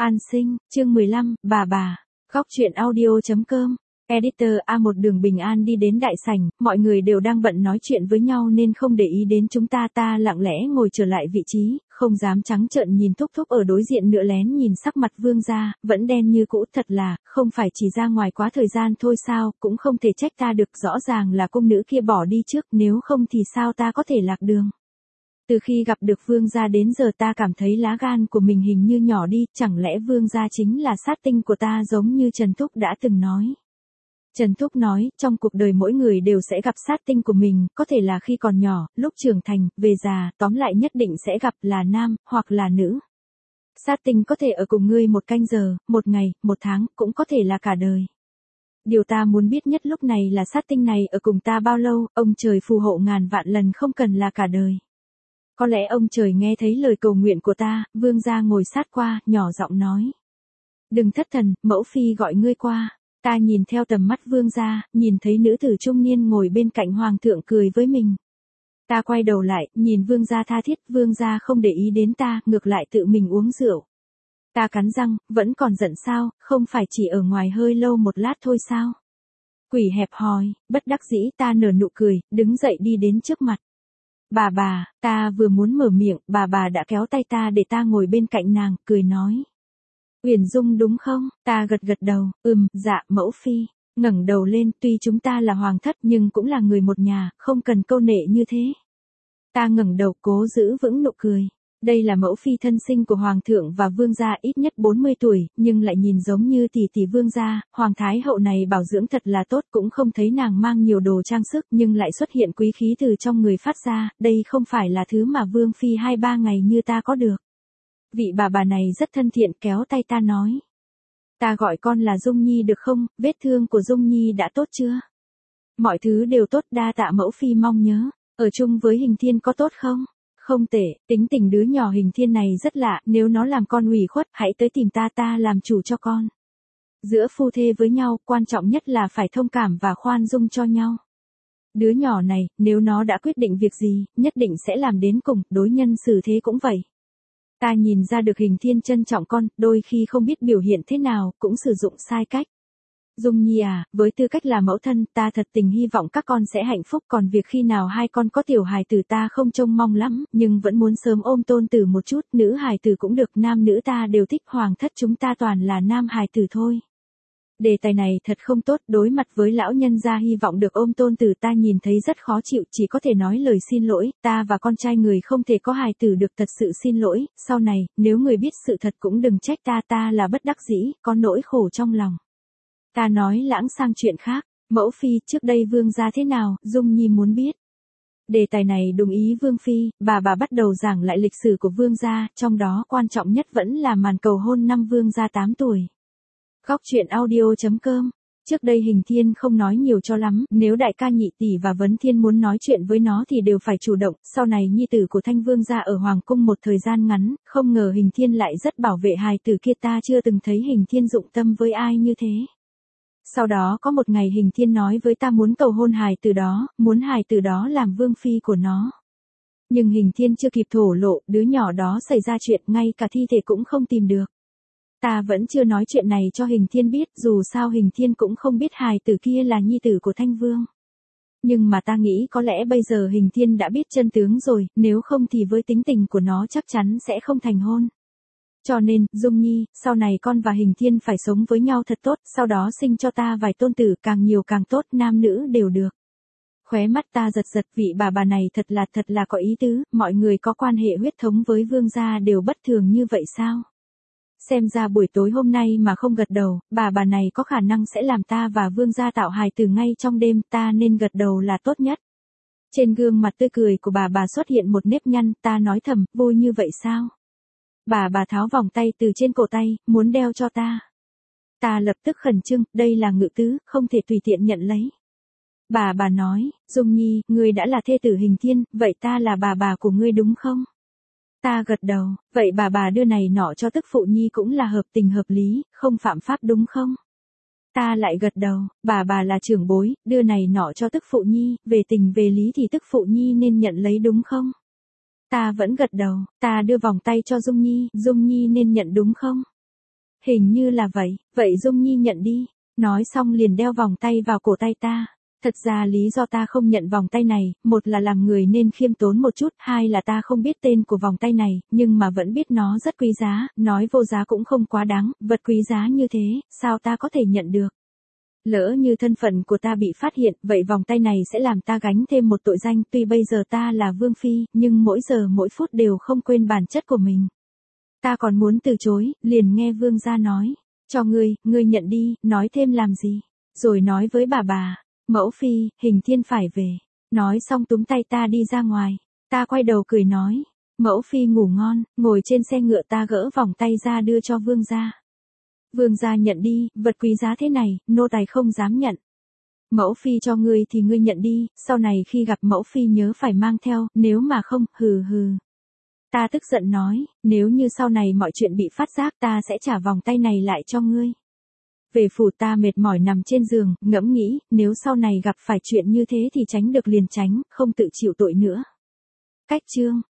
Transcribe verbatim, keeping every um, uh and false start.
An sinh, chương mười lăm, bà bà, góc truyện audio.com, editor A. Một đường bình an đi đến đại sảnh, mọi người đều đang bận nói chuyện với nhau nên không để ý đến chúng ta. Ta lặng lẽ ngồi trở lại vị trí, không dám trắng trợn nhìn Thúc Thúc ở đối diện nữa, lén nhìn sắc mặt Vương gia, vẫn đen như cũ. Thật là, không phải chỉ ra ngoài quá thời gian thôi sao, cũng không thể trách ta được, rõ ràng là cung nữ kia bỏ đi trước, nếu không thì sao ta có thể lạc đường. Từ khi gặp được Vương gia đến giờ ta cảm thấy lá gan của mình hình như nhỏ đi, chẳng lẽ Vương gia chính là sát tinh của ta giống như Trần Thúc đã từng nói. Trần Thúc nói, trong cuộc đời mỗi người đều sẽ gặp sát tinh của mình, có thể là khi còn nhỏ, lúc trưởng thành, về già, tóm lại nhất định sẽ gặp, là nam, hoặc là nữ. Sát tinh có thể ở cùng ngươi một canh giờ, một ngày, một tháng, cũng có thể là cả đời. Điều ta muốn biết nhất lúc này là sát tinh này ở cùng ta bao lâu, ông trời phù hộ ngàn vạn lần không cần là cả đời. Có lẽ ông trời nghe thấy lời cầu nguyện của ta. Vương gia ngồi sát qua, nhỏ giọng nói. Đừng thất thần, mẫu phi gọi ngươi qua. Ta nhìn theo tầm mắt Vương gia, nhìn thấy nữ tử trung niên ngồi bên cạnh hoàng thượng cười với mình. Ta quay đầu lại, nhìn Vương gia tha thiết. Vương gia không để ý đến ta, ngược lại tự mình uống rượu. Ta cắn răng, vẫn còn giận sao, không phải chỉ ở ngoài hơi lâu một lát thôi sao? Quỷ hẹp hòi, bất đắc dĩ ta nở nụ cười, đứng dậy đi đến trước mặt. Bà bà, ta vừa muốn mở miệng, bà bà đã kéo tay ta để ta ngồi bên cạnh nàng, cười nói. Uyển Dung đúng không? Ta gật gật đầu, ừm, dạ, mẫu phi. Ngẩng đầu lên, tuy chúng ta là hoàng thất nhưng cũng là người một nhà, không cần câu nệ như thế. Ta ngẩng đầu cố giữ vững nụ cười. Đây là mẫu phi thân sinh của hoàng thượng và vương gia, ít nhất bốn mươi tuổi, nhưng lại nhìn giống như tỷ tỷ vương gia. Hoàng thái hậu này bảo dưỡng thật là tốt, cũng không thấy nàng mang nhiều đồ trang sức nhưng lại xuất hiện quý khí từ trong người phát ra, đây không phải là thứ mà vương phi hai ba ngày như ta có được. Vị bà bà này rất thân thiện, kéo tay ta nói. Ta gọi con là Dung Nhi được không, vết thương của Dung Nhi đã tốt chưa? Mọi thứ đều tốt, đa tạ mẫu phi, mong nhớ, ở chung với Hình Thiên có tốt không? Không tệ, tính tình đứa nhỏ Hình Thiên này rất lạ, nếu nó làm con ủy khuất, hãy tới tìm ta, ta làm chủ cho con. Giữa phu thê với nhau, quan trọng nhất là phải thông cảm và khoan dung cho nhau. Đứa nhỏ này, nếu nó đã quyết định việc gì, nhất định sẽ làm đến cùng, đối nhân xử thế cũng vậy. Ta nhìn ra được Hình Thiên trân trọng con, đôi khi không biết biểu hiện thế nào, cũng sử dụng sai cách. Dung Nhi à, với tư cách là mẫu thân, ta thật tình hy vọng các con sẽ hạnh phúc, còn việc khi nào hai con có tiểu hài tử ta không trông mong lắm, nhưng vẫn muốn sớm ôm tôn tử một chút, nữ hài tử cũng được, nam nữ ta đều thích, hoàng thất chúng ta toàn là nam hài tử thôi. Đề tài này thật không tốt, đối mặt với lão nhân gia hy vọng được ôm tôn tử ta nhìn thấy rất khó chịu, chỉ có thể nói lời xin lỗi, ta và con trai người không thể có hài tử được, thật sự xin lỗi, sau này, nếu người biết sự thật cũng đừng trách ta, ta là bất đắc dĩ, có nỗi khổ trong lòng. Ta nói lãng sang chuyện khác, mẫu phi, trước đây vương gia thế nào, Dung Nhi muốn biết. Đề tài này đúng ý vương phi, bà bà bắt đầu giảng lại lịch sử của vương gia, trong đó quan trọng nhất vẫn là màn cầu hôn năm vương gia tám tuổi. Góc truyện audio.com. Trước đây Hình Thiên không nói nhiều cho lắm, nếu đại ca nhị tỷ và Vấn Thiên muốn nói chuyện với nó thì đều phải chủ động, sau này nhi tử của Thanh Vương gia ở Hoàng cung một thời gian ngắn, không ngờ Hình Thiên lại rất bảo vệ hài tử kia, ta chưa từng thấy Hình Thiên dụng tâm với ai như thế. Sau đó có một ngày Hình Thiên nói với ta muốn cầu hôn hài tử đó, muốn hài tử đó làm vương phi của nó. Nhưng Hình Thiên chưa kịp thổ lộ, đứa nhỏ đó xảy ra chuyện, ngay cả thi thể cũng không tìm được. Ta vẫn chưa nói chuyện này cho Hình Thiên biết, dù sao Hình Thiên cũng không biết hài tử kia là nhi tử của Thanh Vương. Nhưng mà ta nghĩ có lẽ bây giờ Hình Thiên đã biết chân tướng rồi, nếu không thì với tính tình của nó chắc chắn sẽ không thành hôn. Cho nên, Dung Nhi, sau này con và Hình Thiên phải sống với nhau thật tốt, sau đó sinh cho ta vài tôn tử, càng nhiều càng tốt, nam nữ đều được. Khóe mắt ta giật giật, vị bà bà này thật là thật là có ý tứ, mọi người có quan hệ huyết thống với vương gia đều bất thường như vậy sao? Xem ra buổi tối hôm nay mà không gật đầu, bà bà này có khả năng sẽ làm ta và vương gia tạo hài tử ngay trong đêm, ta nên gật đầu là tốt nhất. Trên gương mặt tươi cười của bà bà xuất hiện một nếp nhăn, ta nói thầm, vui như vậy sao? Bà bà tháo vòng tay từ trên cổ tay, muốn đeo cho ta. Ta lập tức khẩn trương, đây là ngự tứ, không thể tùy tiện nhận lấy. Bà bà nói, Dung Nhi, ngươi đã là thê tử Hình Thiên, vậy ta là bà bà của ngươi đúng không? Ta gật đầu, vậy bà bà đưa này nọ cho tức phụ nhi cũng là hợp tình hợp lý, không phạm pháp đúng không? Ta lại gật đầu, bà bà là trưởng bối, đưa này nọ cho tức phụ nhi, về tình về lý thì tức phụ nhi nên nhận lấy đúng không? Ta vẫn gật đầu, ta đưa vòng tay cho Dung Nhi, Dung Nhi nên nhận đúng không? Hình như là vậy, vậy Dung Nhi nhận đi. Nói xong liền đeo vòng tay vào cổ tay ta. Thật ra lý do ta không nhận vòng tay này, một là làm người nên khiêm tốn một chút, hai là ta không biết tên của vòng tay này, nhưng mà vẫn biết nó rất quý giá, nói vô giá cũng không quá đáng, vật quý giá như thế, sao ta có thể nhận được. Lỡ như thân phận của ta bị phát hiện, vậy vòng tay này sẽ làm ta gánh thêm một tội danh, tuy bây giờ ta là vương phi, nhưng mỗi giờ mỗi phút đều không quên bản chất của mình. Ta còn muốn từ chối, liền nghe vương gia nói, cho ngươi, ngươi nhận đi, nói thêm làm gì, rồi nói với bà bà. Mẫu phi, Hình Thiên phải về. Nói xong túm tay ta đi ra ngoài. Ta quay đầu cười nói. Mẫu phi ngủ ngon, ngồi trên xe ngựa ta gỡ vòng tay ra đưa cho vương gia. Vương gia nhận đi, vật quý giá thế này, nô tài không dám nhận. Mẫu phi cho ngươi thì ngươi nhận đi, sau này khi gặp mẫu phi nhớ phải mang theo, nếu mà không, hừ hừ. Ta tức giận nói, nếu như sau này mọi chuyện bị phát giác ta sẽ trả vòng tay này lại cho ngươi. Về phủ ta mệt mỏi nằm trên giường, ngẫm nghĩ, nếu sau này gặp phải chuyện như thế thì tránh được liền tránh, không tự chịu tội nữa. Cách chương